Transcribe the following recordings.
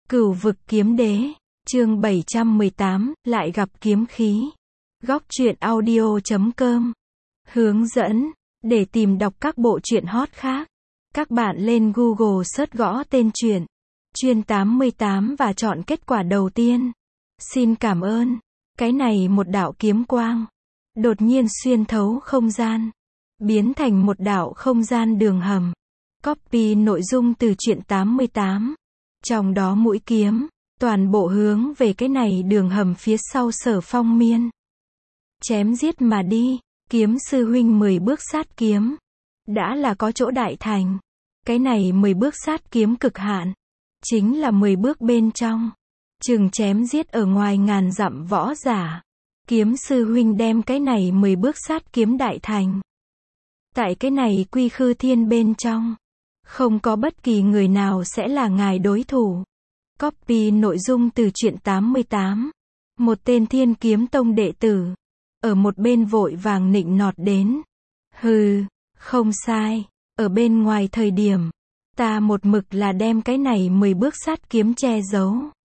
Cửu vực kiếm đế, chương 718, lại gặp kiếm khí. Góc truyện audio.com. Hướng dẫn, để tìm đọc các bộ truyện hot khác. Các bạn lên Google search gõ tên truyện, Chuyên 88 và chọn kết quả đầu tiên. Xin cảm ơn. Cái này một đạo kiếm quang. Đột nhiên xuyên thấu không gian. Biến thành một đạo không gian đường hầm. Copy nội dung từ truyện 88. Trong đó mũi kiếm, toàn bộ hướng về cái này đường hầm phía sau Sở Phong Miên. Chém giết mà đi, kiếm sư huynh 10 bước sát kiếm. Đã là có chỗ đại thành. Cái này 10 bước sát kiếm cực hạn. Chính là 10 bước bên trong. Chừng chém giết ở ngoài ngàn dặm võ giả. Kiếm sư huynh đem cái này 10 bước sát kiếm đại thành. Tại cái này quy khư thiên bên trong. Không có bất kỳ người nào sẽ là ngài đối thủ. Copy nội dung từ truyện 88. Một tên Thiên Kiếm Tông đệ tử. Ở một bên vội vàng nịnh nọt đến. Hừ, không sai. Ở bên ngoài thời điểm. Ta một mực là đem cái này 10 bước sát kiếm che giấu.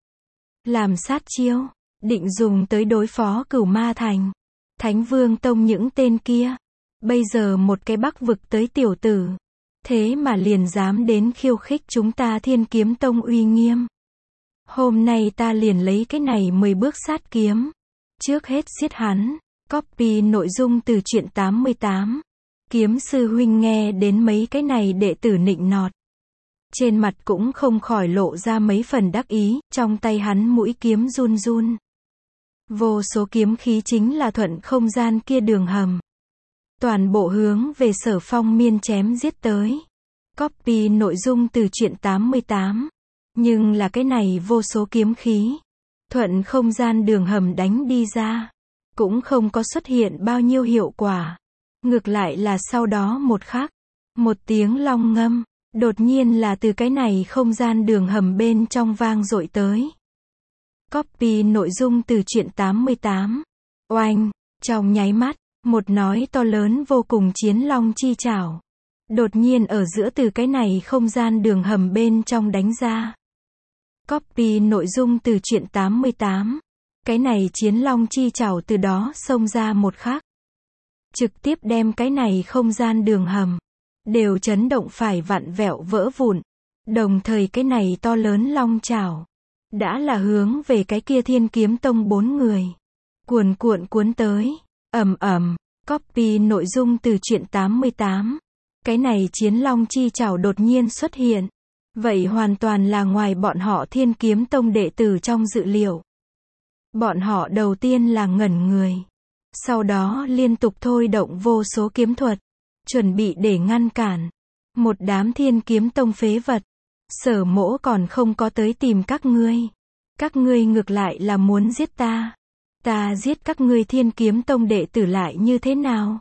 Làm sát chiêu. Định dùng tới đối phó Cửu Ma Thành. Thánh Vương Tông những tên kia. Bây giờ một cái Bắc vực tới tiểu tử. Thế mà liền dám đến khiêu khích chúng ta Thiên Kiếm Tông uy nghiêm. Hôm nay ta liền lấy cái này 10 bước sát kiếm. Trước hết giết hắn. Copy nội dung từ truyện 88. Kiếm sư huynh nghe đến mấy cái này đệ tử nịnh nọt. Trên mặt cũng không khỏi lộ ra mấy phần đắc ý, trong tay hắn mũi kiếm run run. Vô số kiếm khí chính là thuận không gian kia đường hầm. Toàn bộ hướng về Sở Phong Miên chém giết tới. Copy nội dung từ truyện 88. Nhưng là cái này vô số kiếm khí. Thuận không gian đường hầm đánh đi ra. Cũng không có xuất hiện bao nhiêu hiệu quả. Ngược lại là sau đó một khắc. Một tiếng long ngâm. Đột nhiên là từ cái này không gian đường hầm bên trong vang dội tới. Copy nội dung từ truyện 88. Oanh, trong nháy mắt. Một nói to lớn vô cùng chiến long chi chảo. Đột nhiên ở giữa từ cái này không gian đường hầm bên trong đánh ra. Copy nội dung từ truyện 88. Cái này chiến long chi chảo từ đó xông ra một khắc. Trực tiếp đem cái này không gian đường hầm. Đều chấn động phải vặn vẹo vỡ vụn. Đồng thời cái này to lớn long chảo. Đã là hướng về cái kia Thiên Kiếm Tông 4 người. Cuồn cuộn cuốn tới. Ầm ầm. Copy nội dung từ truyện 88. Cái này chiến long chi chảo đột nhiên xuất hiện. Vậy hoàn toàn là ngoài bọn họ Thiên Kiếm Tông đệ tử trong dự liệu. Bọn họ đầu tiên là ngẩn người. Sau đó liên tục thôi động vô số kiếm thuật. Chuẩn bị để ngăn cản. Một đám Thiên Kiếm Tông phế vật. Sở Mỗ còn không có tới tìm các ngươi. Các ngươi ngược lại là muốn giết ta. Ta giết các ngươi Thiên Kiếm Tông đệ tử lại như thế nào?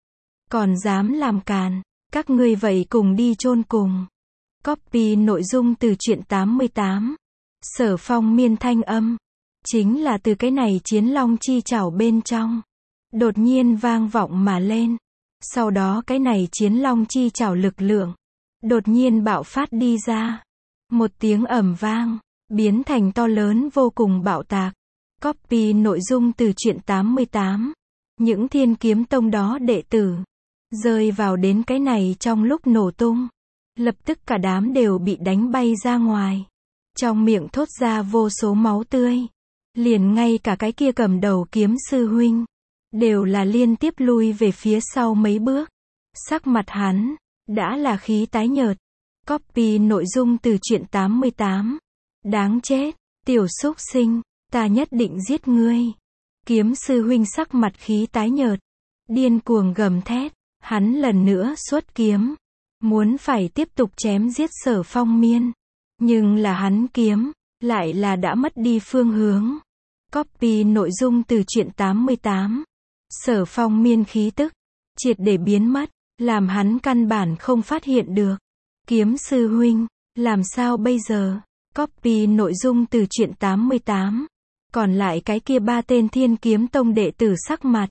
Còn dám làm càn. Các ngươi vậy cùng đi chôn cùng. Copy nội dung từ truyện 88. Sở Phong Miên thanh âm. Chính là từ cái này chiến long chi chảo bên trong. Đột nhiên vang vọng mà lên. Sau đó cái này chiến long chi chảo lực lượng. Đột nhiên bạo phát đi ra. Một tiếng ầm vang. Biến thành to lớn vô cùng bạo tạc. Copy nội dung từ truyện 88. Những Thiên Kiếm Tông đó đệ tử. Rơi vào đến cái này trong lúc nổ tung. Lập tức cả đám đều bị đánh bay ra ngoài. Trong miệng thốt ra vô số máu tươi. Liền ngay cả cái kia cầm đầu kiếm sư huynh. Đều là liên tiếp lui về phía sau mấy bước. Sắc mặt hắn. Đã là khí tái nhợt. Copy nội dung từ truyện 88. Đáng chết. Tiểu súc sinh. Ta nhất định giết ngươi. Kiếm sư huynh sắc mặt khí tái nhợt. Điên cuồng gầm thét. Hắn lần nữa xuất kiếm. Muốn phải tiếp tục chém giết Sở Phong Miên. Nhưng là hắn kiếm. Lại là đã mất đi phương hướng. Copy nội dung từ truyện 88. Sở Phong Miên khí tức. Triệt để biến mất. Làm hắn căn bản không phát hiện được. Kiếm sư huynh. Làm sao bây giờ? Copy nội dung từ truyện 88. Còn lại cái kia 3 tên Thiên Kiếm Tông đệ tử sắc mặt.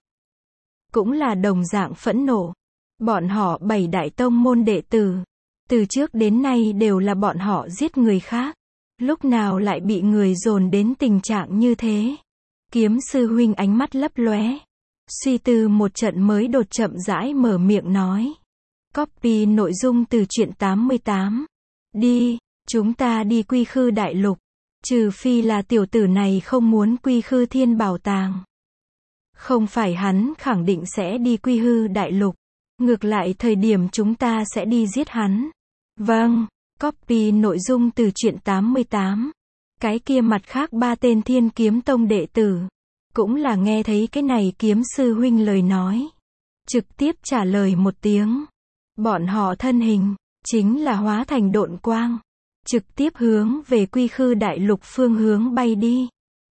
Cũng là đồng dạng phẫn nộ. Bọn họ 7 đại tông môn đệ tử. Từ trước đến nay đều là bọn họ giết người khác. Lúc nào lại bị người dồn đến tình trạng như thế? Kiếm sư huynh ánh mắt lấp lóe. Suy tư một trận mới đột chậm rãi mở miệng nói. Copy nội dung từ truyện 88. Đi, chúng ta đi Quy Khư Đại Lục. Trừ phi là tiểu tử này không muốn Quy Khư Thiên Bảo Tàng. Không phải hắn khẳng định sẽ đi Quy Hư Đại Lục. Ngược lại thời điểm chúng ta sẽ đi giết hắn. Vâng, copy nội dung từ truyện 88. Cái kia mặt khác ba tên Thiên Kiếm Tông đệ tử. Cũng là nghe thấy cái này kiếm sư huynh lời nói. Trực tiếp trả lời một tiếng. Bọn họ thân hình, chính là hóa thành độn quang. Trực tiếp hướng về Quy Khư Đại Lục phương hướng bay đi.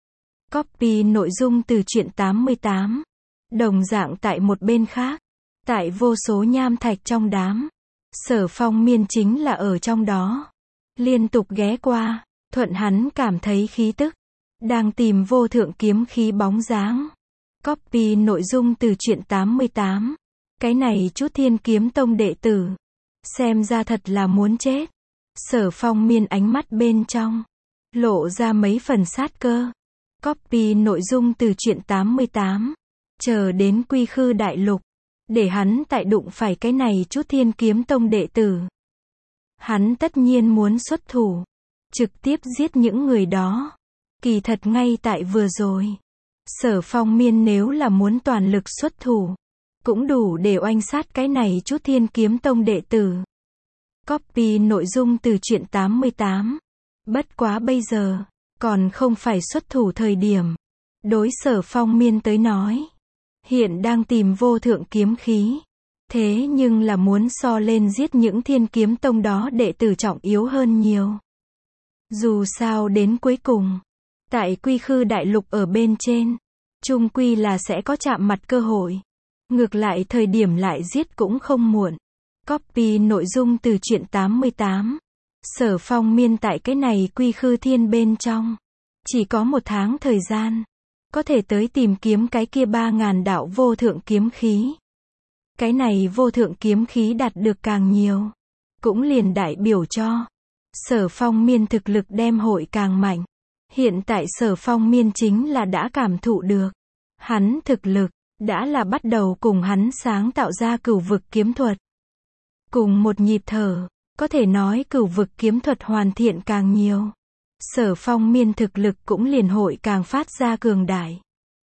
Copy nội dung từ truyện 88. Đồng dạng tại một bên khác. Tại vô số nham thạch trong đám. Sở Phong Miên chính là ở trong đó. Liên tục ghé qua, thuận hắn cảm thấy khí tức. Đang tìm vô thượng kiếm khí bóng dáng. Copy nội dung từ truyện 88. Cái này chút Thiên Kiếm Tông đệ tử. Xem ra thật là muốn chết. Sở Phong Miên ánh mắt bên trong. Lộ ra mấy phần sát cơ. Copy nội dung từ truyện 88. Chờ đến Quy Khư Đại Lục. Để hắn tại đụng phải cái này chút Thiên Kiếm Tông đệ tử. Hắn tất nhiên muốn xuất thủ. Trực tiếp giết những người đó. Kỳ thật ngay tại vừa rồi. Sở Phong Miên nếu là muốn toàn lực xuất thủ. Cũng đủ để oanh sát cái này chút Thiên Kiếm Tông đệ tử. Copy nội dung từ truyện 88. Bất quá bây giờ, còn không phải xuất thủ thời điểm. Đối Sở Phong Miên tới nói. Hiện đang tìm vô thượng kiếm khí. Thế nhưng là muốn so lên giết những Thiên Kiếm Tông đó đệ tử trọng yếu hơn nhiều. Dù sao đến cuối cùng. Tại Quy Khư Đại Lục ở bên trên. Chung quy là sẽ có chạm mặt cơ hội. Ngược lại thời điểm lại giết cũng không muộn. Copy nội dung từ truyện 88. Sở Phong Miên tại cái này Quy Khư Thiên bên trong. Chỉ có 1 tháng thời gian. Có thể tới tìm kiếm cái kia 3.000 đạo vô thượng kiếm khí. Cái này vô thượng kiếm khí đạt được càng nhiều. Cũng liền đại biểu cho. Sở Phong Miên thực lực đem hội càng mạnh. Hiện tại Sở Phong Miên chính là đã cảm thụ được. Hắn thực lực, đã là bắt đầu cùng hắn sáng tạo ra cửu vực kiếm thuật. Cùng một nhịp thở, có thể nói cửu vực kiếm thuật hoàn thiện càng nhiều. Sở Phong Miên thực lực cũng liền hội càng phát ra cường đại.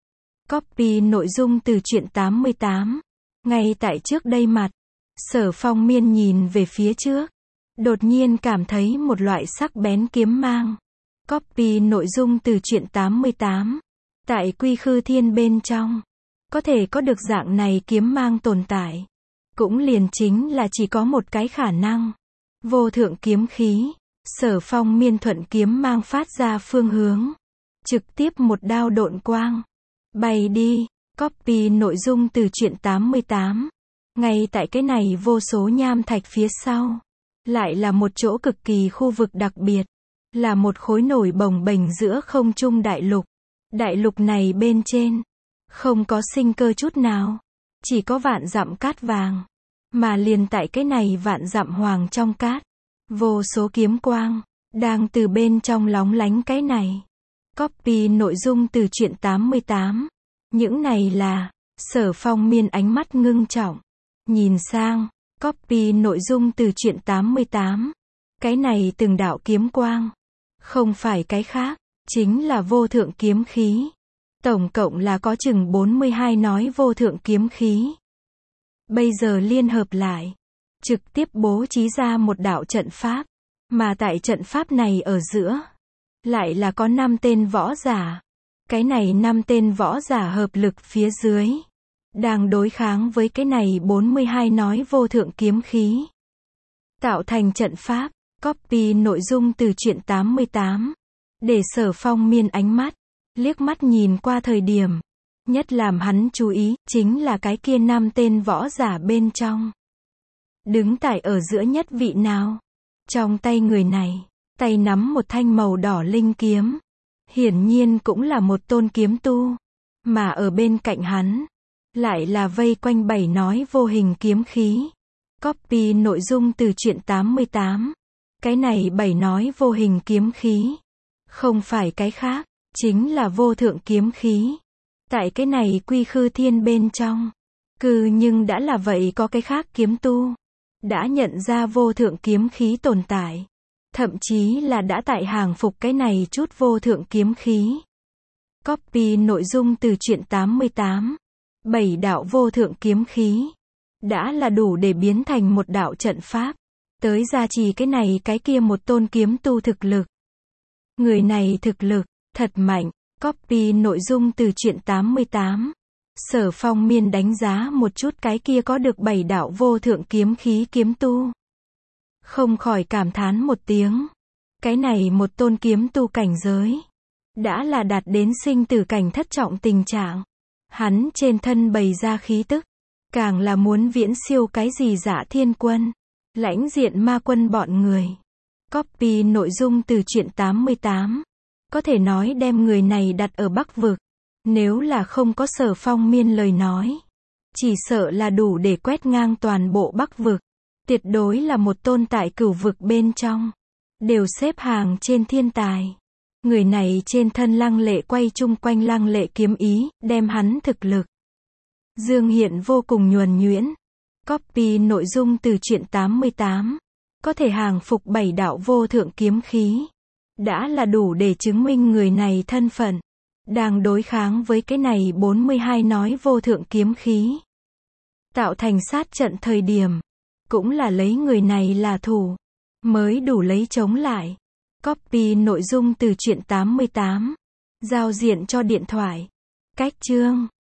Copy nội dung từ truyện 88. Ngay tại trước đây mặt, Sở Phong Miên nhìn về phía trước. Đột nhiên cảm thấy một loại sắc bén kiếm mang. Copy nội dung từ truyện 88. Tại Quy Khư Thiên bên trong. Có thể có được dạng này kiếm mang tồn tại. Cũng liền chính là chỉ có một cái khả năng. Vô thượng kiếm khí. Sở Phong Miên thuận kiếm mang phát ra phương hướng. Trực tiếp một đao độn quang. Bay đi. Copy nội dung từ truyện 88. Ngay tại cái này vô số nham thạch phía sau. Lại là một chỗ cực kỳ khu vực đặc biệt. Là một khối nổi bồng bềnh giữa không trung đại lục. Đại lục này bên trên. Không có sinh cơ chút nào. Chỉ có vạn dặm cát vàng. Mà liền tại cái này vạn dặm hoàng trong cát. Vô số kiếm quang. Đang từ bên trong lóng lánh cái này. Copy nội dung từ truyện 88. Những này là. Sở Phong Miên ánh mắt ngưng trọng. Nhìn sang. Copy nội dung từ truyện 88. Cái này từng đạo kiếm quang. Không phải cái khác. Chính là vô thượng kiếm khí. Tổng cộng là có chừng 42 nói vô thượng kiếm khí. Bây giờ liên hợp lại. Trực tiếp bố trí ra một đạo trận pháp. Mà tại trận pháp này ở giữa. Lại là có 5 tên võ giả. Cái này 5 tên võ giả hợp lực phía dưới. Đang đối kháng với cái này 42 nói vô thượng kiếm khí. Tạo thành trận pháp. Copy nội dung từ truyện 88. Để Sở Phong Miên ánh mắt. Liếc mắt nhìn qua thời điểm. Nhất làm hắn chú ý. Chính là cái kia 5 tên võ giả bên trong. Đứng tại ở giữa nhất vị nào. Trong tay người này. Tay nắm một thanh màu đỏ linh kiếm. Hiển nhiên cũng là một tôn kiếm tu. Mà ở bên cạnh hắn. Lại là vây quanh 7 nói vô hình kiếm khí. Copy nội dung từ truyện 88. Cái này 7 nói vô hình kiếm khí. Không phải cái khác, chính là vô thượng kiếm khí. Tại cái này quy khư thiên bên trong. Nhưng đã là vậy có cái khác kiếm tu. Đã nhận ra vô thượng kiếm khí tồn tại. Thậm chí là đã tại hàng phục cái này chút vô thượng kiếm khí. Copy nội dung từ truyện 88. 7 đạo vô thượng kiếm khí. Đã là đủ để biến thành một đạo trận pháp. Tới gia trì cái này cái kia một tôn kiếm tu thực lực. Người này thực lực, thật mạnh. Copy nội dung từ truyện 88. Sở Phong Miên đánh giá một chút cái kia có được 7 đạo vô thượng kiếm khí kiếm tu. Không khỏi cảm thán một tiếng. Cái này một tôn kiếm tu cảnh giới. Đã là đạt đến sinh tử cảnh thất trọng tình trạng. Hắn trên thân bày ra khí tức. Càng là muốn viễn siêu cái gì Dạ Thiên Quân. Lãnh diện ma quân bọn người. Copy nội dung từ truyện 88. Có thể nói đem người này đặt ở Bắc Vực. Nếu là không có Sở Phong Miên lời nói. Chỉ sợ là đủ để quét ngang toàn bộ Bắc Vực. Tuyệt đối là một tôn tại cửu vực bên trong. Đều xếp hàng trên thiên tài. Người này trên thân lăng lệ quay chung quanh lăng lệ kiếm ý, đem hắn thực lực. Dương hiện vô cùng nhuần nhuyễn. Copy nội dung từ truyện 88. Có thể hàng phục 7 đạo vô thượng kiếm khí. Đã là đủ để chứng minh người này thân phận. Đang đối kháng với cái này 42 nói vô thượng kiếm khí. Tạo thành sát trận thời điểm. Cũng là lấy người này là thủ. Mới đủ lấy chống lại. Copy nội dung từ truyện 88. Giao diện cho điện thoại. Cách chương.